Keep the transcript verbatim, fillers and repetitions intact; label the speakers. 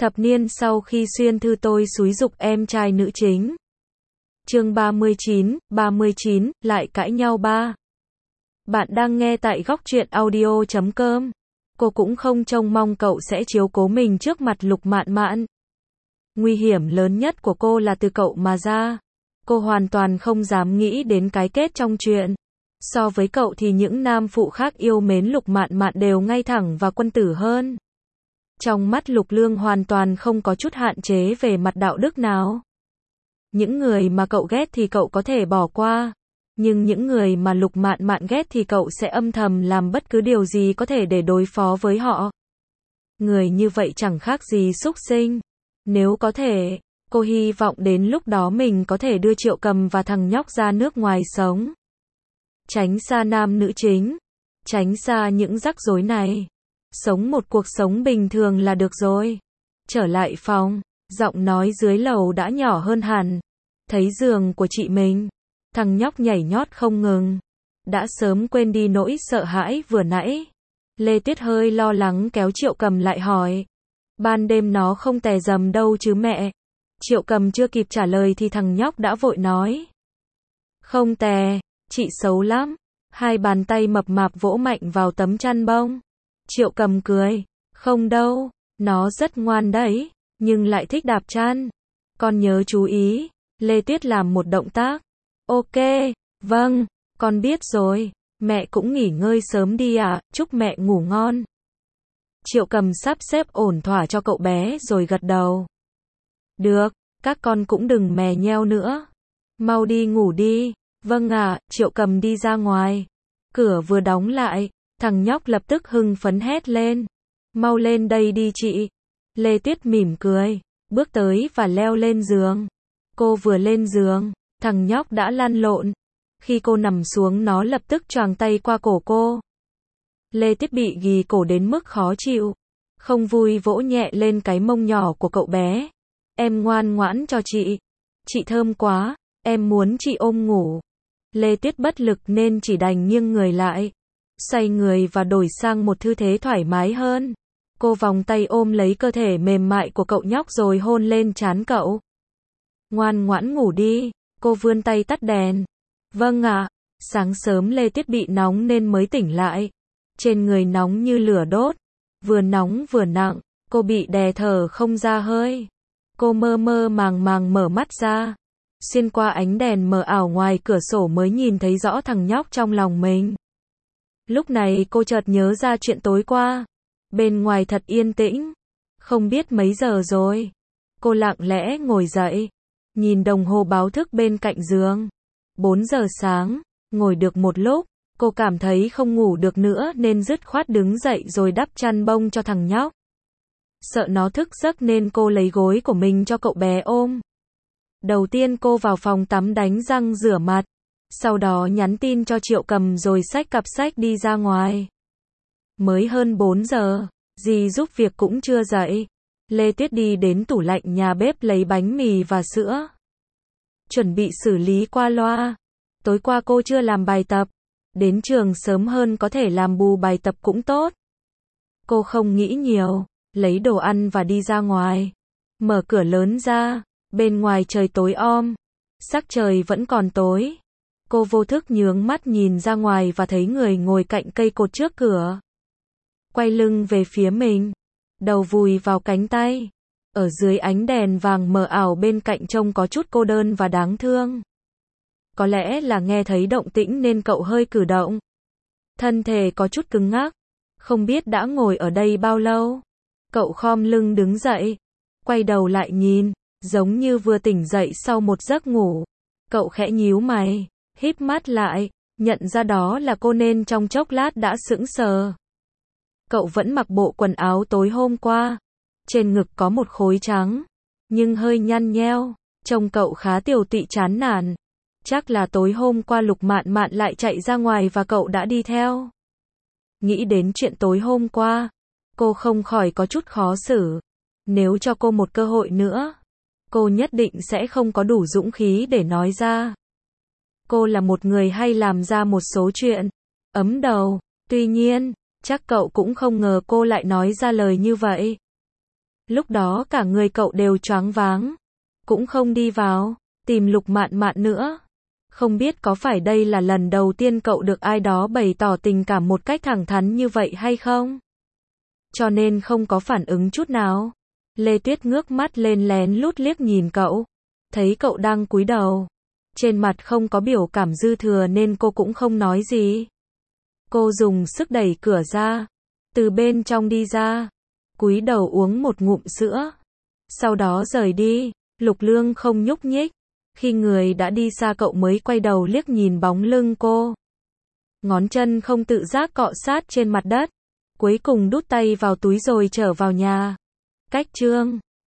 Speaker 1: Thập niên sau khi Xuyên Thư tôi xúi giục em trai nữ chính. Chương ba mươi chín, ba mươi chín, lại cãi nhau ba. Bạn đang nghe tại góc truyện audio chấm com. Cô cũng không trông mong cậu sẽ chiếu cố mình trước mặt Lục Mạn Mạn. Nguy hiểm lớn nhất của cô là từ cậu mà ra. Cô hoàn toàn không dám nghĩ đến cái kết trong chuyện. So với cậu thì những nam phụ khác yêu mến Lục Mạn Mạn đều ngay thẳng và quân tử hơn. Trong mắt Lục Lương hoàn toàn không có chút hạn chế về mặt đạo đức nào. Những người mà cậu ghét thì cậu có thể bỏ qua. Nhưng những người mà Lục Mạn Mạn ghét thì cậu sẽ âm thầm làm bất cứ điều gì có thể để đối phó với họ. Người như vậy chẳng khác gì súc sinh. Nếu có thể, cô hy vọng đến lúc đó mình có thể đưa Triệu Cầm và thằng nhóc ra nước ngoài sống. Tránh xa nam nữ chính. Tránh xa những rắc rối này. Sống một cuộc sống bình thường là được rồi. Trở lại phòng, giọng nói dưới lầu đã nhỏ hơn hẳn. Thấy giường của chị mình, thằng nhóc nhảy nhót không ngừng. Đã sớm quên đi nỗi sợ hãi vừa nãy. Lê Tuyết hơi lo lắng kéo Triệu Cầm lại hỏi. Ban đêm nó không tè dầm đâu chứ mẹ. Triệu Cầm chưa kịp trả lời thì thằng nhóc đã vội nói. Không tè, chị xấu lắm. Hai bàn tay mập mạp vỗ mạnh vào tấm chăn bông. Triệu Cầm cười. Không đâu, nó rất ngoan đấy, nhưng lại thích đạp chăn. Con nhớ chú ý. Lê Tuyết làm một động tác. Ok, vâng, con biết rồi. Mẹ cũng nghỉ ngơi sớm đi ạ, chúc mẹ ngủ ngon. Triệu Cầm sắp xếp ổn thỏa cho cậu bé rồi gật đầu. Được, các con cũng đừng mè nheo nữa. Mau đi ngủ đi. Vâng ạ, Triệu Cầm đi ra ngoài. Cửa vừa đóng lại, thằng nhóc lập tức hưng phấn hét lên. Mau lên đây đi chị. Lê Tuyết mỉm cười, bước tới và leo lên giường. Cô vừa lên giường, thằng nhóc đã lăn lộn. Khi cô nằm xuống nó lập tức choàng tay qua cổ cô. Lê Tuyết bị ghì cổ đến mức khó chịu. Không vui vỗ nhẹ lên cái mông nhỏ của cậu bé. Em ngoan ngoãn cho chị. Chị thơm quá, em muốn chị ôm ngủ. Lê Tuyết bất lực nên chỉ đành nghiêng người lại. Xoay người và đổi sang một tư thế thoải mái hơn. Cô vòng tay ôm lấy cơ thể mềm mại của cậu nhóc rồi hôn lên trán cậu. Ngoan ngoãn ngủ đi, cô vươn tay tắt đèn. Vâng ạ, sáng sớm Lê Tuyết bị nóng nên mới tỉnh lại. Trên người nóng như lửa đốt, vừa nóng vừa nặng, cô bị đè thở không ra hơi. Cô mơ mơ màng màng mở mắt ra. Xuyên qua ánh đèn mờ ảo ngoài cửa sổ mới nhìn thấy rõ thằng nhóc trong lòng mình. Lúc này cô chợt nhớ ra chuyện tối qua. Bên ngoài thật yên tĩnh. Không biết mấy giờ rồi. Cô lặng lẽ ngồi dậy. Nhìn đồng hồ báo thức bên cạnh giường. bốn giờ sáng. Ngồi được một lúc, cô cảm thấy không ngủ được nữa nên dứt khoát đứng dậy rồi đắp chăn bông cho thằng nhóc. Sợ nó thức giấc nên cô lấy gối của mình cho cậu bé ôm. Đầu tiên cô vào phòng tắm đánh răng rửa mặt. Sau đó nhắn tin cho Triệu Cầm rồi xách cặp sách đi ra ngoài. Mới hơn bốn giờ, dì giúp việc cũng chưa dậy. Lê Tuyết đi đến tủ lạnh nhà bếp lấy bánh mì và sữa. Chuẩn bị xử lý qua loa. Tối qua cô chưa làm bài tập. Đến trường sớm hơn có thể làm bù bài tập cũng tốt. Cô không nghĩ nhiều, lấy đồ ăn và đi ra ngoài. Mở cửa lớn ra, bên ngoài trời tối om. Sắc trời vẫn còn tối. Cô vô thức nhướng mắt nhìn ra ngoài và thấy người ngồi cạnh cây cột trước cửa. Quay lưng về phía mình. Đầu vùi vào cánh tay. Ở dưới ánh đèn vàng mờ ảo bên cạnh trông có chút cô đơn và đáng thương. Có lẽ là nghe thấy động tĩnh nên cậu hơi cử động. Thân thể có chút cứng ngắc. Không biết đã ngồi ở đây bao lâu. Cậu khom lưng đứng dậy. Quay đầu lại nhìn. Giống như vừa tỉnh dậy sau một giấc ngủ. Cậu khẽ nhíu mày. Híp mắt lại. Nhận ra đó là cô nên trong chốc lát đã sững sờ. Cậu vẫn mặc bộ quần áo tối hôm qua. Trên ngực có một khối trắng. Nhưng hơi nhăn nheo. Trông cậu khá tiều tụy chán nản. Chắc là tối hôm qua Lục Mạn Mạn lại chạy ra ngoài và cậu đã đi theo. Nghĩ đến chuyện tối hôm qua. Cô không khỏi có chút khó xử. Nếu cho cô một cơ hội nữa. Cô nhất định sẽ không có đủ dũng khí để nói ra. Cô là một người hay làm ra một số chuyện. Ấm đầu. Tuy nhiên, chắc cậu cũng không ngờ cô lại nói ra lời như vậy. Lúc đó cả người cậu đều choáng váng. Cũng không đi vào, tìm Lục Mạn Mạn nữa. Không biết có phải đây là lần đầu tiên cậu được ai đó bày tỏ tình cảm một cách thẳng thắn như vậy hay không? Cho nên không có phản ứng chút nào. Lê Tuyết ngước mắt lên lén lút liếc nhìn cậu. Thấy cậu đang cúi đầu. Trên mặt không có biểu cảm dư thừa nên cô cũng không nói gì. Cô dùng sức đẩy cửa ra. Từ bên trong đi ra. Cúi đầu uống một ngụm sữa. Sau đó rời đi. Lục Lương không nhúc nhích. Khi người đã đi xa cậu mới quay đầu liếc nhìn bóng lưng cô. Ngón chân không tự giác cọ sát trên mặt đất. Cuối cùng đút tay vào túi rồi trở vào nhà. Cách chương